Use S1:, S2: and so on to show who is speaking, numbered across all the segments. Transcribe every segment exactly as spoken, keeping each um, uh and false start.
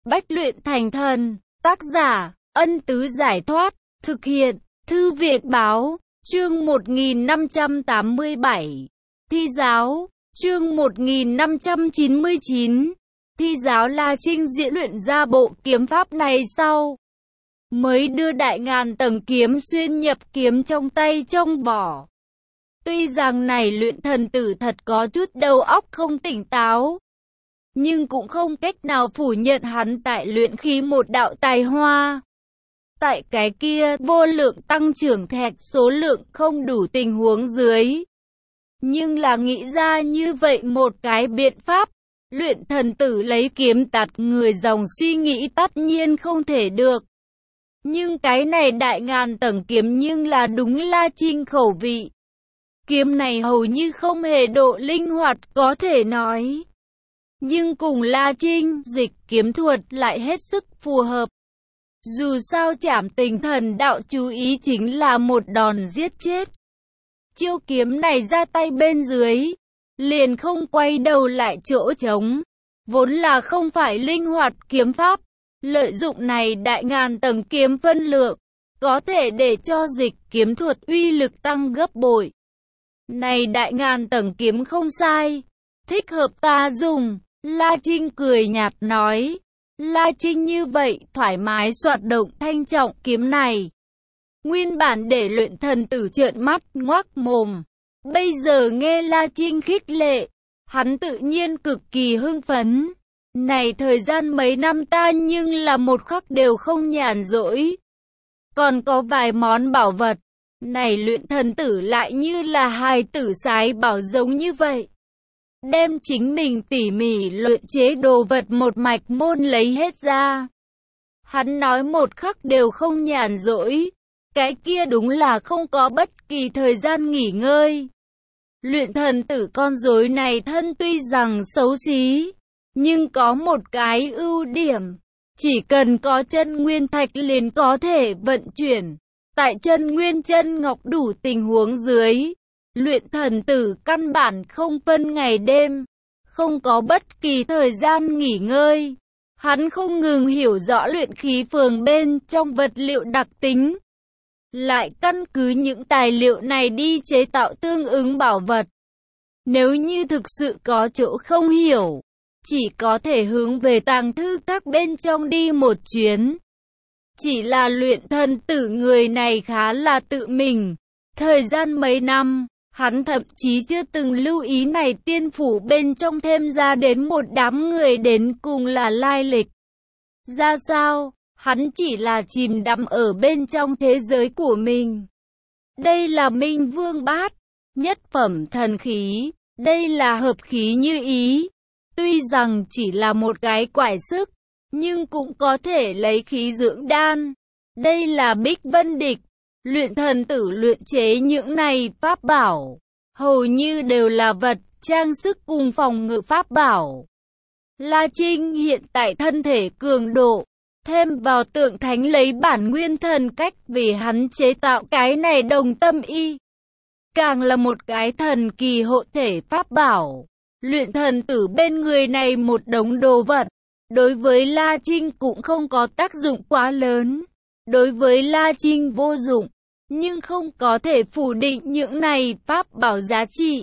S1: Bách luyện thành thần. Tác giả, Ân Tứ Giải Thoát. Thực hiện, Thư viện Báo. Chương một nghìn năm trăm tám mươi bảy. Thi giáo. Chương một nghìn năm trăm chín mươi chín. Thi giáo La Trinh diễn luyện ra bộ kiếm pháp này sau mới đưa đại ngàn tầng kiếm xuyên nhập kiếm trong tay trong vỏ. Tuy rằng này luyện thần tử thật có chút đầu óc không tỉnh táo, nhưng cũng không cách nào phủ nhận hắn tại luyện khí một đạo tài hoa. Tại cái kia vô lượng tăng trưởng thẹt số lượng không đủ tình huống dưới, nhưng là nghĩ ra như vậy một cái biện pháp, luyện thần tử lấy kiếm tạt người dòng suy nghĩ tất nhiên không thể được. Nhưng cái này đại ngàn tầng kiếm nhưng là đúng La Trinh khẩu vị. Kiếm này hầu như không hề độ linh hoạt có thể nói, nhưng cùng La Trinh dịch kiếm thuật lại hết sức phù hợp. Dù sao Trảm Tình Thần đạo chú ý chính là một đòn giết chết. Chiêu kiếm này ra tay bên dưới, liền không quay đầu lại chỗ trống. Vốn là không phải linh hoạt kiếm pháp, lợi dụng này đại ngàn tầng kiếm phân lượng, có thể để cho dịch kiếm thuật uy lực tăng gấp bội. Này đại ngàn tầng kiếm không sai, thích hợp ta dùng. La Trinh cười nhạt nói. La Trinh như vậy thoải mái soạt động thanh trọng kiếm này. Nguyên bản để luyện thần tử trợn mắt ngoác mồm, bây giờ nghe La Trinh khích lệ, hắn tự nhiên cực kỳ hưng phấn. Này thời gian mấy năm ta nhưng là một khắc đều không nhàn rỗi. Còn có vài món bảo vật, này luyện thần tử lại như là hài tử sái bảo giống như vậy. Đem chính mình tỉ mỉ luyện chế đồ vật một mạch môn lấy hết ra. Hắn nói một khắc đều không nhàn rỗi, cái kia đúng là không có bất kỳ thời gian nghỉ ngơi. Luyện thần tử con rối này thân tuy rằng xấu xí, nhưng có một cái ưu điểm, chỉ cần có chân nguyên thạch liền có thể vận chuyển. Tại chân nguyên chân ngọc đủ tình huống dưới, luyện thần tử căn bản không phân ngày đêm, không có bất kỳ thời gian nghỉ ngơi. Hắn không ngừng hiểu rõ luyện khí phường bên trong vật liệu đặc tính, lại căn cứ những tài liệu này đi chế tạo tương ứng bảo vật. Nếu như thực sự có chỗ không hiểu, chỉ có thể hướng về tàng thư các bên trong đi một chuyến. Chỉ là luyện thần tử người này khá là tự mình. Thời gian mấy năm, hắn thậm chí chưa từng lưu ý này tiên phủ bên trong thêm ra đến một đám người đến cùng là lai lịch ra sao. Hắn chỉ là chìm đắm ở bên trong thế giới của mình. Đây là Minh Vương Bát, nhất phẩm thần khí. Đây là hợp khí như ý. Tuy rằng chỉ là một cái quải sức, nhưng cũng có thể lấy khí dưỡng đan. Đây là Bích Vân Địch. Luyện thần tử luyện chế những này pháp bảo, hầu như đều là vật trang sức cùng phòng ngự pháp bảo. La Trinh hiện tại thân thể cường độ, thêm vào tượng thánh lấy bản nguyên thần cách vì hắn chế tạo cái này đồng tâm y, càng là một cái thần kỳ hộ thể pháp bảo. Luyện thần tử bên người này một đống đồ vật, đối với La Trinh cũng không có tác dụng quá lớn. Đối với La Trinh vô dụng, nhưng không có thể phủ định những này pháp bảo giá trị.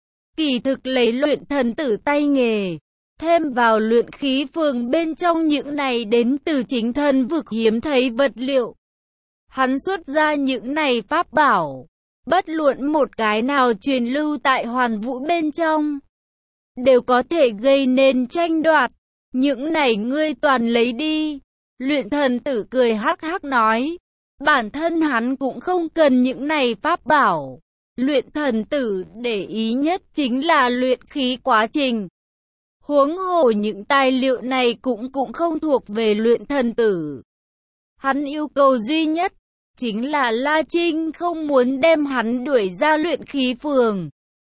S1: Kỳ thực lấy luyện thần tử tay nghề, thêm vào luyện khí phường bên trong những này đến từ chính thân vực hiếm thấy vật liệu, hắn xuất ra những này pháp bảo, bất luận một cái nào truyền lưu tại hoàn vũ bên trong, đều có thể gây nên tranh đoạt. Những này ngươi toàn lấy đi. Luyện thần tử cười hắc hắc nói. Bản thân hắn cũng không cần những này pháp bảo. Luyện thần tử để ý nhất chính là luyện khí quá trình. Huống hồ những tài liệu này cũng cũng không thuộc về luyện thần tử. Hắn yêu cầu duy nhất chính là La Trinh không muốn đem hắn đuổi ra luyện khí phường.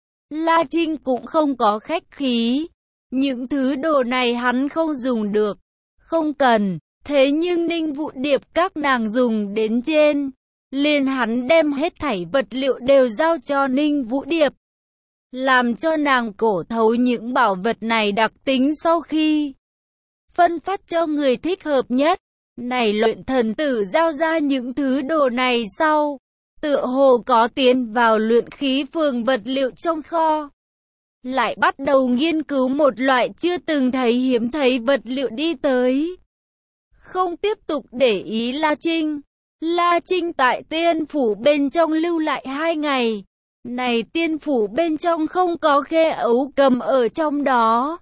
S1: La Trinh cũng không có khách khí. Những thứ đồ này hắn không dùng được, không cần. Thế nhưng Ninh Vũ Điệp các nàng dùng đến trên, liền hắn đem hết thảy vật liệu đều giao cho Ninh Vũ Điệp, làm cho nàng cổ thấu những bảo vật này đặc tính. Sau khi phân phát cho người thích hợp nhất. Này luyện thần tử giao ra những thứ đồ này sau, tựa hồ có tiến vào luyện khí phường vật liệu trong kho. Lại bắt đầu nghiên cứu một loại chưa từng thấy hiếm thấy vật liệu đi tới. Không tiếp tục để ý La Trinh. La Trinh tại tiên phủ bên trong lưu lại hai ngày. Này tiên phủ bên trong không có Khê Ấu Cầm ở trong đó.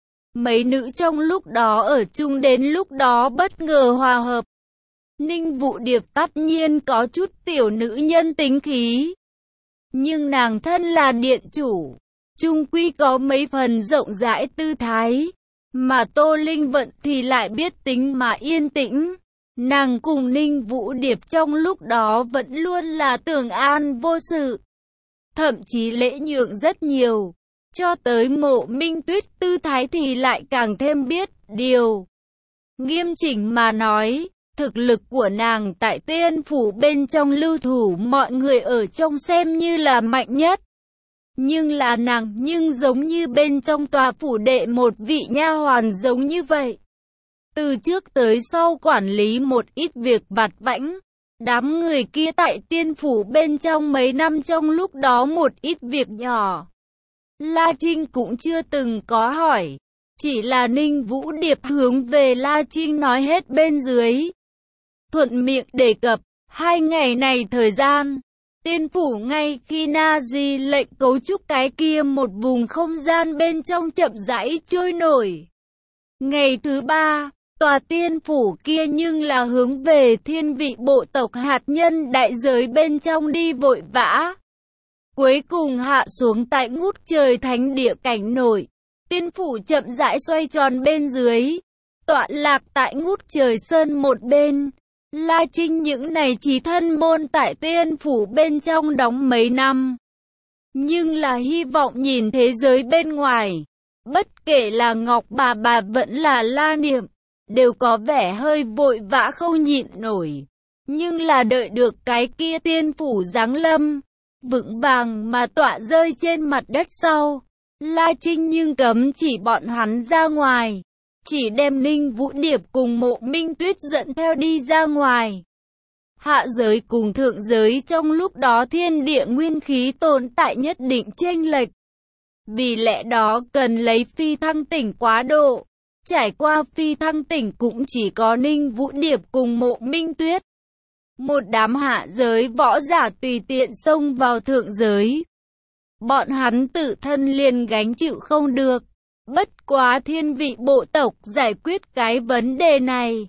S1: Mấy nữ trong lúc đó ở chung đến lúc đó bất ngờ hòa hợp. Ninh Vũ Điệp tất nhiên có chút tiểu nữ nhân tính khí. Nhưng nàng thân là điện chủ, chung quy có mấy phần rộng rãi tư thái. Mà Tô Linh Vận thì lại biết tính mà yên tĩnh. Nàng cùng Ninh Vũ Điệp trong lúc đó vẫn luôn là tưởng an vô sự. Thậm chí lễ nhượng rất nhiều. Cho tới Mộ Minh Tuyết tư thái thì lại càng thêm biết điều. Nghiêm chỉnh mà nói, thực lực của nàng tại tiên phủ bên trong lưu thủ mọi người ở trong xem như là mạnh nhất. Nhưng là nàng nhưng giống như bên trong tòa phủ đệ một vị nha hoàn giống như vậy. Từ trước tới sau quản lý một ít việc vặt vãnh. Đám người kia tại tiên phủ bên trong mấy năm trong lúc đó một ít việc nhỏ. La Trinh cũng chưa từng có hỏi. Chỉ là Ninh Vũ Điệp hướng về La Trinh nói hết bên dưới. Thuận miệng đề cập, hai ngày này thời gian. Tiên phủ ngay khi Na Di lệnh cấu trúc cái kia một vùng không gian bên trong chậm rãi trôi nổi. Ngày thứ ba, tòa tiên phủ kia nhưng là hướng về thiên vị bộ tộc hạt nhân đại giới bên trong đi vội vã. Cuối cùng hạ xuống tại ngút trời thánh địa cảnh nổi. Tiên phủ chậm rãi xoay tròn bên dưới. Tọa lạc tại ngút trời sơn một bên. La Trinh những này chỉ thân môn tại tiên phủ bên trong đóng mấy năm. Nhưng là hy vọng nhìn thế giới bên ngoài. Bất kể là Ngọc bà bà vẫn là La Niệm. Đều có vẻ hơi vội vã không nhịn nổi. Nhưng là đợi được cái kia tiên phủ giáng lâm. Vững vàng mà tọa rơi trên mặt đất sau. La Trinh nhưng cấm chỉ bọn hắn ra ngoài. Chỉ đem Ninh Vũ Điệp cùng Mộ Minh Tuyết dẫn theo đi ra ngoài. Hạ giới cùng thượng giới trong lúc đó thiên địa nguyên khí tồn tại nhất định chênh lệch. Vì lẽ đó cần lấy phi thăng tỉnh quá độ. Trải qua phi thăng tỉnh cũng chỉ có Ninh Vũ Điệp cùng Mộ Minh Tuyết. Một đám hạ giới võ giả tùy tiện xông vào thượng giới. Bọn hắn tự thân liền gánh chịu không được. Bất quá thiên vị bộ tộc giải quyết cái vấn đề này.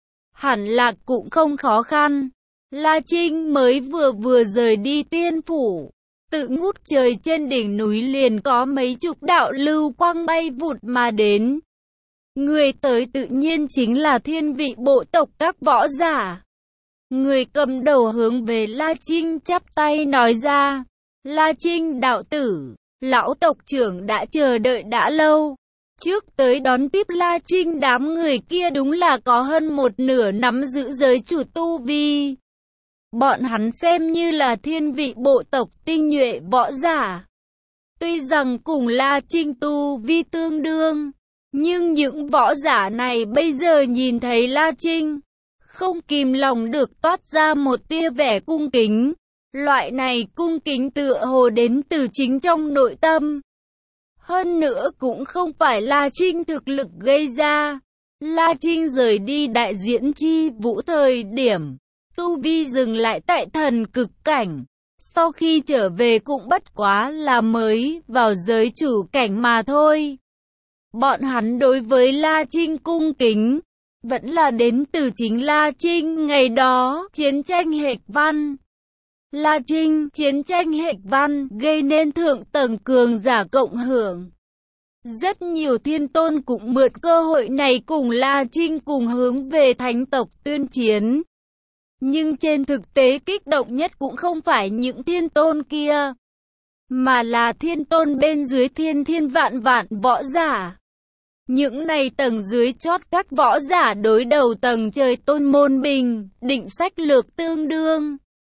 S1: Hẳn là cũng không khó khăn. La Trinh mới vừa vừa rời đi tiên phủ. Tự ngút trời trên đỉnh núi liền có mấy chục đạo lưu quang bay vụt mà đến. Người tới tự nhiên chính là thiên vị bộ tộc các võ giả. Người cầm đầu hướng về La Trinh chắp tay nói ra. La Trinh đạo tử, lão tộc trưởng đã chờ đợi đã lâu. Trước tới đón tiếp La Trinh đám người kia đúng là có hơn một nửa nắm giữ giới chủ tu vi. Bọn hắn xem như là thiên vị bộ tộc tinh nhuệ võ giả. Tuy rằng cùng La Trinh tu vi tương đương, nhưng những võ giả này bây giờ nhìn thấy La Trinh, không kìm lòng được toát ra một tia vẻ cung kính. Loại này cung kính tựa hồ đến từ chính trong nội tâm. Hơn nữa cũng không phải La Trinh thực lực gây ra. La Trinh rời đi đại diễn chi vũ thời điểm, tu vi dừng lại tại thần cực cảnh. Sau khi trở về cũng bất quá là mới vào giới chủ cảnh mà thôi. Bọn hắn đối với La Trinh cung kính, vẫn là đến từ chính La Trinh ngày đó chiến tranh Hệch Văn. La Trinh chiến tranh Hệch Văn gây nên thượng tầng cường giả cộng hưởng. Rất nhiều thiên tôn cũng mượn cơ hội này cùng La Trinh cùng hướng về thánh tộc tuyên chiến. Nhưng trên thực tế kích động nhất cũng không phải những thiên tôn kia, mà là thiên tôn bên dưới thiên thiên vạn vạn võ giả. Những này tầng dưới chót các võ giả đối đầu tầng trời tôn môn bình, định sách lược tương đương.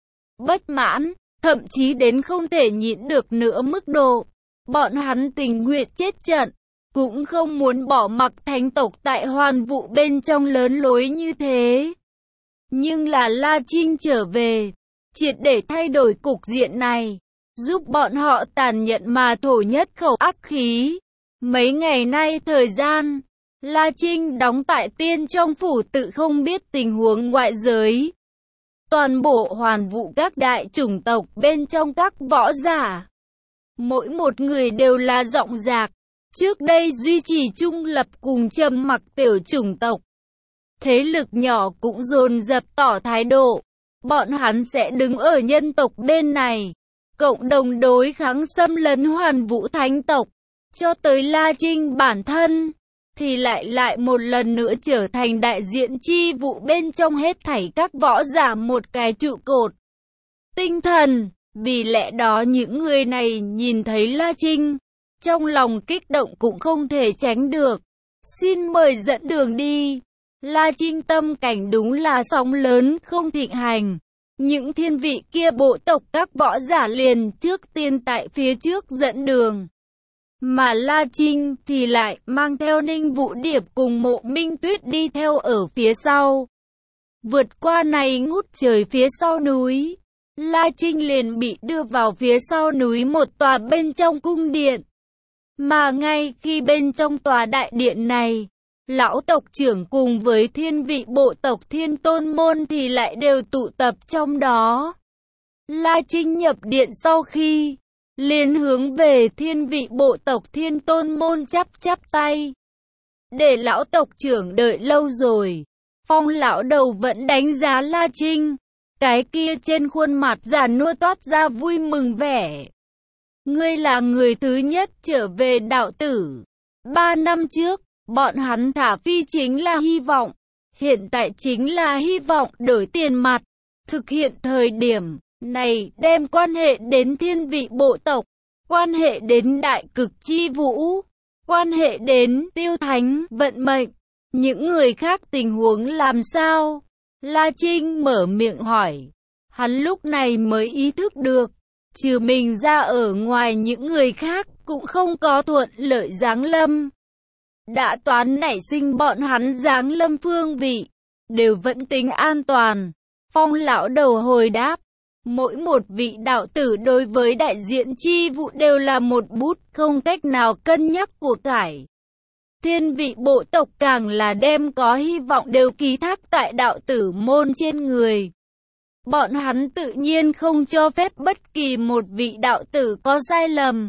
S1: Bất mãn, thậm chí đến không thể nhịn được nữa mức độ. Bọn hắn tình nguyện chết trận, cũng không muốn bỏ mặc thánh tộc tại Hoàn Vũ bên trong lớn lối như thế. Nhưng là La Trinh trở về, triệt để thay đổi cục diện này, giúp bọn họ tàn nhẫn mà thổ nhất khẩu ác khí. Mấy ngày nay thời gian, La Trinh đóng tại Tiên trong phủ tự không biết tình huống ngoại giới. Toàn bộ Hoàn Vũ các đại chủng tộc bên trong các võ giả, mỗi một người đều là giọng giạc, trước đây duy trì trung lập cùng trầm mặc tiểu chủng tộc. Thế lực nhỏ cũng dồn dập tỏ thái độ, bọn hắn sẽ đứng ở nhân tộc bên này, cộng đồng đối kháng xâm lấn Hoàn Vũ thánh tộc. Cho tới La Trinh bản thân, thì lại lại một lần nữa trở thành đại diện chi vụ bên trong hết thảy các võ giả một cái trụ cột tinh thần. Vì lẽ đó những người này nhìn thấy La Trinh, trong lòng kích động cũng không thể tránh được. Xin mời dẫn đường đi. La Trinh tâm cảnh đúng là sóng lớn không thịnh hành. Những thiên vị kia bộ tộc các võ giả liền trước tiên tại phía trước dẫn đường. Mà La Trinh thì lại mang theo Ninh Vũ Điệp cùng Mộ Minh Tuyết đi theo ở phía sau. Vượt qua này ngút trời phía sau núi, La Trinh liền bị đưa vào phía sau núi một tòa bên trong cung điện. Mà ngay khi bên trong tòa đại điện này, lão tộc trưởng cùng với thiên vị bộ tộc Thiên Tôn Môn thì lại đều tụ tập trong đó. La Trinh nhập điện sau khi liền hướng về thiên vị bộ tộc Thiên Tôn Môn chắp chắp tay. Để lão tộc trưởng đợi lâu rồi, Phong lão đầu vẫn đánh giá La Trinh, cái kia trên khuôn mặt già nua toát ra vui mừng vẻ. Ngươi là người thứ nhất trở về đạo tử. Ba năm trước, bọn hắn thả phi chính là hy vọng, hiện tại chính là hy vọng đổi tiền mặt. Thực hiện thời điểm này đem quan hệ đến thiên vị bộ tộc, quan hệ đến đại cực chi vũ, quan hệ đến tiêu thánh vận mệnh. Những người khác tình huống làm sao? La Trinh mở miệng hỏi. Hắn lúc này mới ý thức được, trừ mình ra ở ngoài những người khác cũng không có thuận lợi giáng lâm. Đã toán nảy sinh bọn hắn giáng lâm phương vị, đều vẫn tính an toàn. Phong lão đầu hồi đáp, mỗi một vị đạo tử đối với đại diện chi vụ đều là một bút không cách nào cân nhắc của cải. Thiên vị bộ tộc càng là đem có hy vọng đều ký thác tại đạo tử môn trên người. Bọn hắn tự nhiên không cho phép bất kỳ một vị đạo tử có sai lầm.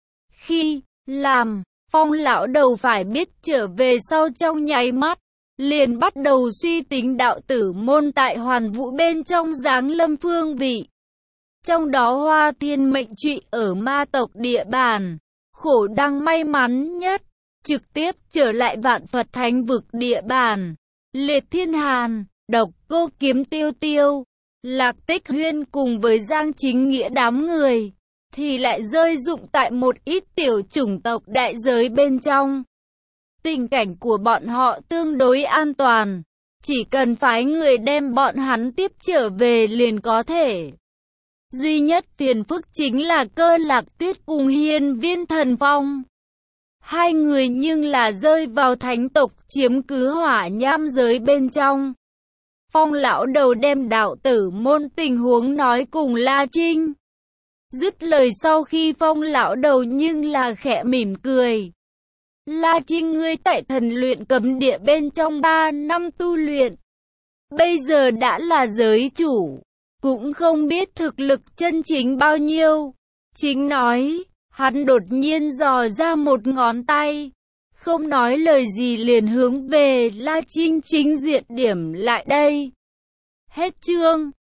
S1: Khi làm, Phong lão đầu phải biết trở về sau trong nháy mắt, liền bắt đầu suy tính đạo tử môn tại Hoàn Vũ bên trong giáng lâm phương vị. Trong đó Hoa Thiên mệnh trụy ở ma tộc địa bàn, khổ đăng may mắn nhất, trực tiếp trở lại Vạn Phật Thánh vực địa bàn. Liệt Thiên Hàn, Độc Cô Kiếm Tiêu Tiêu, Lạc Tích Huyên cùng với Giang Chính Nghĩa đám người, thì lại rơi dụng tại một ít tiểu chủng tộc đại giới bên trong. Tình cảnh của bọn họ tương đối an toàn, chỉ cần phái người đem bọn hắn tiếp trở về liền có thể. Duy nhất phiền phức chính là Cơ Lạc Tuyết cùng Hiên Viên Thần Phong. Hai người nhưng là rơi vào thánh tộc chiếm cứ hỏa nham giới bên trong. Phong lão đầu đem đạo tử môn tình huống nói cùng La Trinh. Dứt lời sau khi Phong lão đầu nhưng là khẽ mỉm cười. La Trinh, ngươi tại thần luyện cấm địa bên trong ba năm tu luyện, bây giờ đã là giới chủ, cũng không biết thực lực chân chính bao nhiêu. Chính nói, hắn đột nhiên dò ra một ngón tay, không nói lời gì liền hướng về La Trinh chính diện điểm lại đây. Hết chương.